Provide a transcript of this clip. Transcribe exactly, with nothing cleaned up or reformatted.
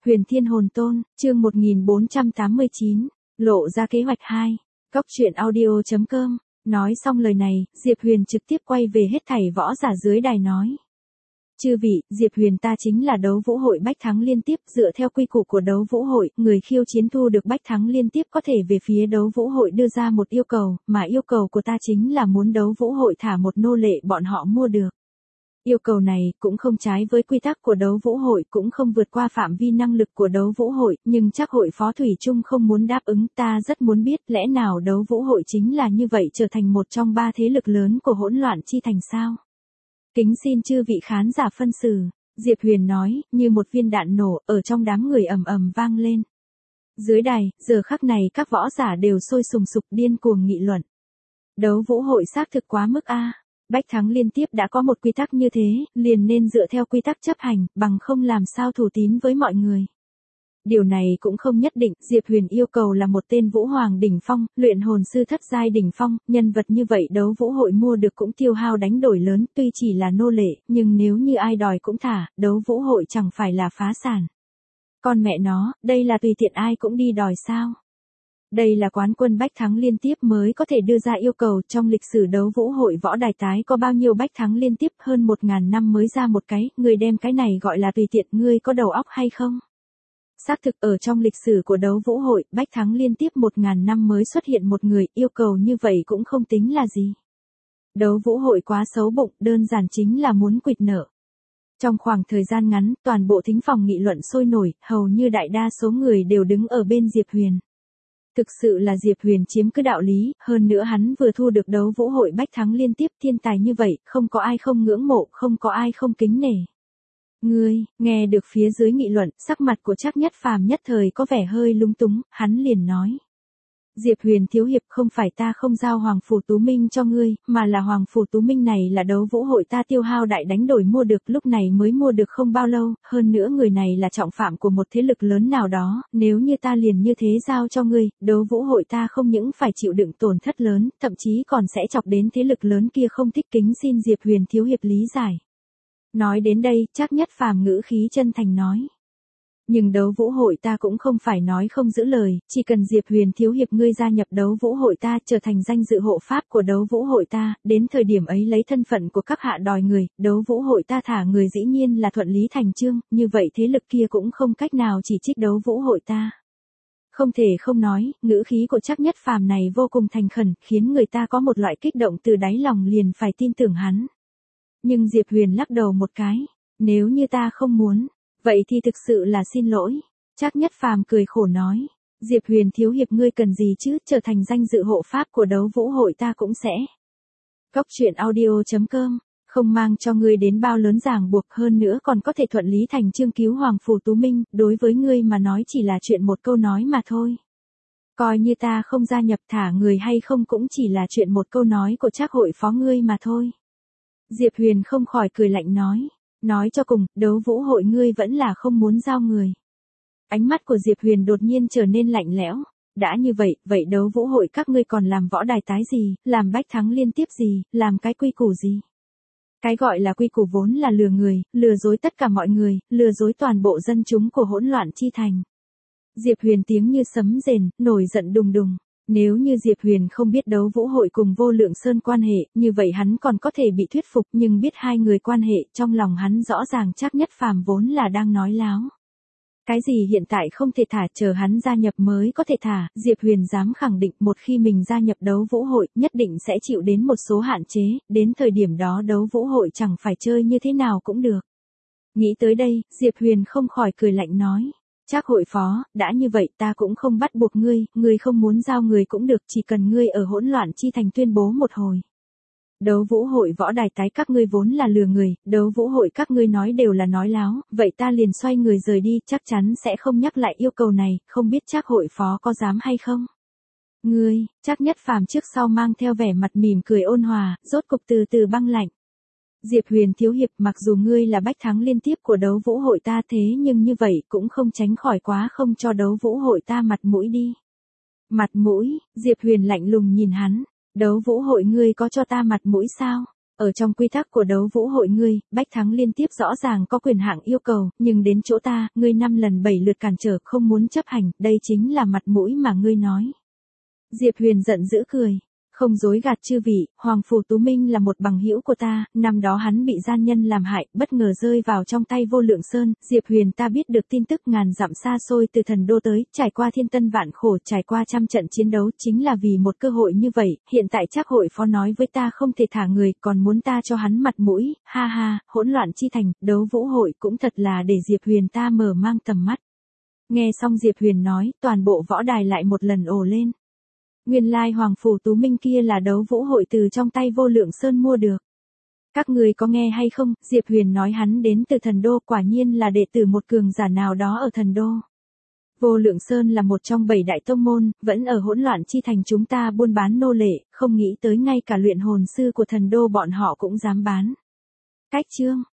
Huyền Thiên Hồn Tôn, chương một nghìn bốn trăm tám mươi chín, lộ ra kế hoạch hai. Góc truyện audio chấm com. Nói xong lời này, Diệp Huyền trực tiếp quay về hết thảy võ giả dưới đài nói. Chư vị, Diệp Huyền ta chính là đấu vũ hội bách thắng liên tiếp, dựa theo quy củ của đấu vũ hội, người khiêu chiến thu được bách thắng liên tiếp có thể về phía đấu vũ hội đưa ra một yêu cầu, mà yêu cầu của ta chính là muốn đấu vũ hội thả một nô lệ bọn họ mua được. Yêu cầu này cũng không trái với quy tắc của đấu vũ hội, cũng không vượt qua phạm vi năng lực của đấu vũ hội, nhưng chắc hội phó Thủy Chung không muốn đáp ứng. Ta rất muốn biết lẽ nào đấu vũ hội chính là như vậy, trở thành một trong ba thế lực lớn của hỗn loạn chi thành sao? Kính xin chư vị khán giả phân xử. Diệp Huyền nói, như một viên đạn nổ, ở trong đám người ầm ầm vang lên. Dưới đài, giờ khắc này các võ giả đều sôi sùng sục điên cuồng nghị luận. Đấu vũ hội xác thực quá mức a. Bách thắng liên tiếp đã có một quy tắc như thế, liền nên dựa theo quy tắc chấp hành, bằng không làm sao thủ tín với mọi người. Điều này cũng không nhất định, Diệp Huyền yêu cầu là một tên vũ hoàng đỉnh phong, luyện hồn sư thất giai đỉnh phong, nhân vật như vậy đấu vũ hội mua được cũng tiêu hao đánh đổi lớn, tuy chỉ là nô lệ, nhưng nếu như ai đòi cũng thả, đấu vũ hội chẳng phải là phá sản. Con mẹ nó, đây là tùy tiện ai cũng đi đòi sao? Đây là quán quân bách thắng liên tiếp mới có thể đưa ra yêu cầu, trong lịch sử đấu vũ hội võ đài tái có bao nhiêu bách thắng liên tiếp, hơn một ngàn năm mới ra một cái, người đem cái này gọi là tùy tiện, ngươi có đầu óc hay không? Xác thực ở trong lịch sử của đấu vũ hội, bách thắng liên tiếp một ngàn năm mới xuất hiện một người, yêu cầu như vậy cũng không tính là gì. Đấu vũ hội quá xấu bụng, đơn giản chính là muốn quỵt nợ. Trong khoảng thời gian ngắn, toàn bộ thính phòng nghị luận sôi nổi, hầu như đại đa số người đều đứng ở bên Diệp Huyền. Thực sự là Diệp Huyền chiếm cứ đạo lý, hơn nữa hắn vừa thu được đấu vũ hội bách thắng liên tiếp, thiên tài như vậy, không có ai không ngưỡng mộ, không có ai không kính nể. Ngươi, nghe được phía dưới nghị luận, sắc mặt của Trác Nhất Phàm nhất thời có vẻ hơi lúng túng, hắn liền nói. Diệp Huyền thiếu hiệp, không phải ta không giao Hoàng Phủ Tú Minh cho ngươi, mà là Hoàng Phủ Tú Minh này là đấu vũ hội ta tiêu hao đại đánh đổi mua được, lúc này mới mua được không bao lâu, hơn nữa người này là trọng phạm của một thế lực lớn nào đó, nếu như ta liền như thế giao cho ngươi, đấu vũ hội ta không những phải chịu đựng tổn thất lớn, thậm chí còn sẽ chọc đến thế lực lớn kia không thích, kính xin Diệp Huyền thiếu hiệp lý giải. Nói đến đây, Trác Nhất Phàm ngữ khí chân thành nói. Nhưng đấu vũ hội ta cũng không phải nói không giữ lời, chỉ cần Diệp Huyền thiếu hiệp ngươi gia nhập đấu vũ hội ta, trở thành danh dự hộ pháp của đấu vũ hội ta, đến thời điểm ấy lấy thân phận của các hạ đòi người, đấu vũ hội ta thả người dĩ nhiên là thuận lý thành chương, như vậy thế lực kia cũng không cách nào chỉ trích đấu vũ hội ta. Không thể không nói, ngữ khí của Trác Nhất Phàm này vô cùng thành khẩn, khiến người ta có một loại kích động từ đáy lòng liền phải tin tưởng hắn. Nhưng Diệp Huyền lắc đầu một cái, nếu như ta không muốn, vậy thì thực sự là xin lỗi. Trác Nhất Phàm cười khổ nói, Diệp Huyền thiếu hiệp ngươi cần gì chứ, trở thành danh dự hộ pháp của đấu vũ hội ta cũng sẽ. Góc truyện audio chấm com, không mang cho ngươi đến bao lớn ràng buộc, hơn nữa còn có thể thuận lý thành chương cứu Hoàng Phủ Tú Minh, đối với ngươi mà nói chỉ là chuyện một câu nói mà thôi. Coi như ta không gia nhập, thả người hay không cũng chỉ là chuyện một câu nói của Trác hội phó ngươi mà thôi. Diệp Huyền không khỏi cười lạnh nói. Nói cho cùng, đấu vũ hội ngươi vẫn là không muốn giao người. Ánh mắt của Diệp Huyền đột nhiên trở nên lạnh lẽo. Đã như vậy, vậy đấu vũ hội các ngươi còn làm võ đài tái gì, làm bách thắng liên tiếp gì, làm cái quy củ gì? Cái gọi là quy củ vốn là lừa người, lừa dối tất cả mọi người, lừa dối toàn bộ dân chúng của hỗn loạn chi thành. Diệp Huyền tiếng như sấm rền, nổi giận đùng đùng. Nếu như Diệp Huyền không biết đấu vũ hội cùng Vô Lượng Sơn quan hệ, như vậy hắn còn có thể bị thuyết phục, nhưng biết hai người quan hệ, trong lòng hắn rõ ràng Trác Nhất Phàm vốn là đang nói láo. Cái gì hiện tại không thể thả, chờ hắn gia nhập mới có thể thả, Diệp Huyền dám khẳng định một khi mình gia nhập đấu vũ hội, nhất định sẽ chịu đến một số hạn chế, đến thời điểm đó đấu vũ hội chẳng phải chơi như thế nào cũng được. Nghĩ tới đây, Diệp Huyền không khỏi cười lạnh nói. Trác hội phó, đã như vậy ta cũng không bắt buộc ngươi, ngươi không muốn giao người cũng được, chỉ cần ngươi ở hỗn loạn chi thành tuyên bố một hồi. Đấu vũ hội võ đài tái các ngươi vốn là lừa người, đấu vũ hội các ngươi nói đều là nói láo, vậy ta liền xoay người rời đi, chắc chắn sẽ không nhắc lại yêu cầu này, không biết Trác hội phó có dám hay không? Ngươi, Trác Nhất Phàm trước sau mang theo vẻ mặt mỉm cười ôn hòa, rốt cục từ từ băng lạnh. Diệp Huyền thiếu hiệp, mặc dù ngươi là bách thắng liên tiếp của đấu vũ hội ta, thế nhưng như vậy cũng không tránh khỏi quá không cho đấu vũ hội ta mặt mũi đi. Mặt mũi? Diệp Huyền lạnh lùng nhìn hắn, đấu vũ hội ngươi có cho ta mặt mũi sao? Ở trong quy tắc của đấu vũ hội ngươi, Bách Thắng liên tiếp rõ ràng có quyền hạn yêu cầu, nhưng đến chỗ ta, ngươi năm lần bảy lượt cản trở không muốn chấp hành, đây chính là mặt mũi mà ngươi nói. Diệp Huyền giận dữ cười. Không dối gạt chư vị, Hoàng Phủ Tú Minh là một bằng hữu của ta, năm đó hắn bị gian nhân làm hại, bất ngờ rơi vào trong tay Vô Lượng Sơn, Diệp Huyền ta biết được tin tức ngàn dặm xa xôi từ thần đô tới, trải qua thiên tân vạn khổ, trải qua trăm trận chiến đấu, chính là vì một cơ hội như vậy, hiện tại Trác hội phó nói với ta không thể thả người, còn muốn ta cho hắn mặt mũi, ha ha, hỗn loạn chi thành, đấu vũ hội cũng thật là để Diệp Huyền ta mở mang tầm mắt. Nghe xong Diệp Huyền nói, toàn bộ võ đài lại một lần ồ lên. Nguyên lai Hoàng Phủ Tú Minh kia là đấu vũ hội từ trong tay Vô Lượng Sơn mua được. Các người có nghe hay không, Diệp Huyền nói hắn đến từ thần đô, quả nhiên là đệ tử một cường giả nào đó ở thần đô. Vô Lượng Sơn là một trong bảy đại tông môn, vẫn ở hỗn loạn chi thành chúng ta buôn bán nô lệ, không nghĩ tới ngay cả luyện hồn sư của thần đô bọn họ cũng dám bán. Cách chương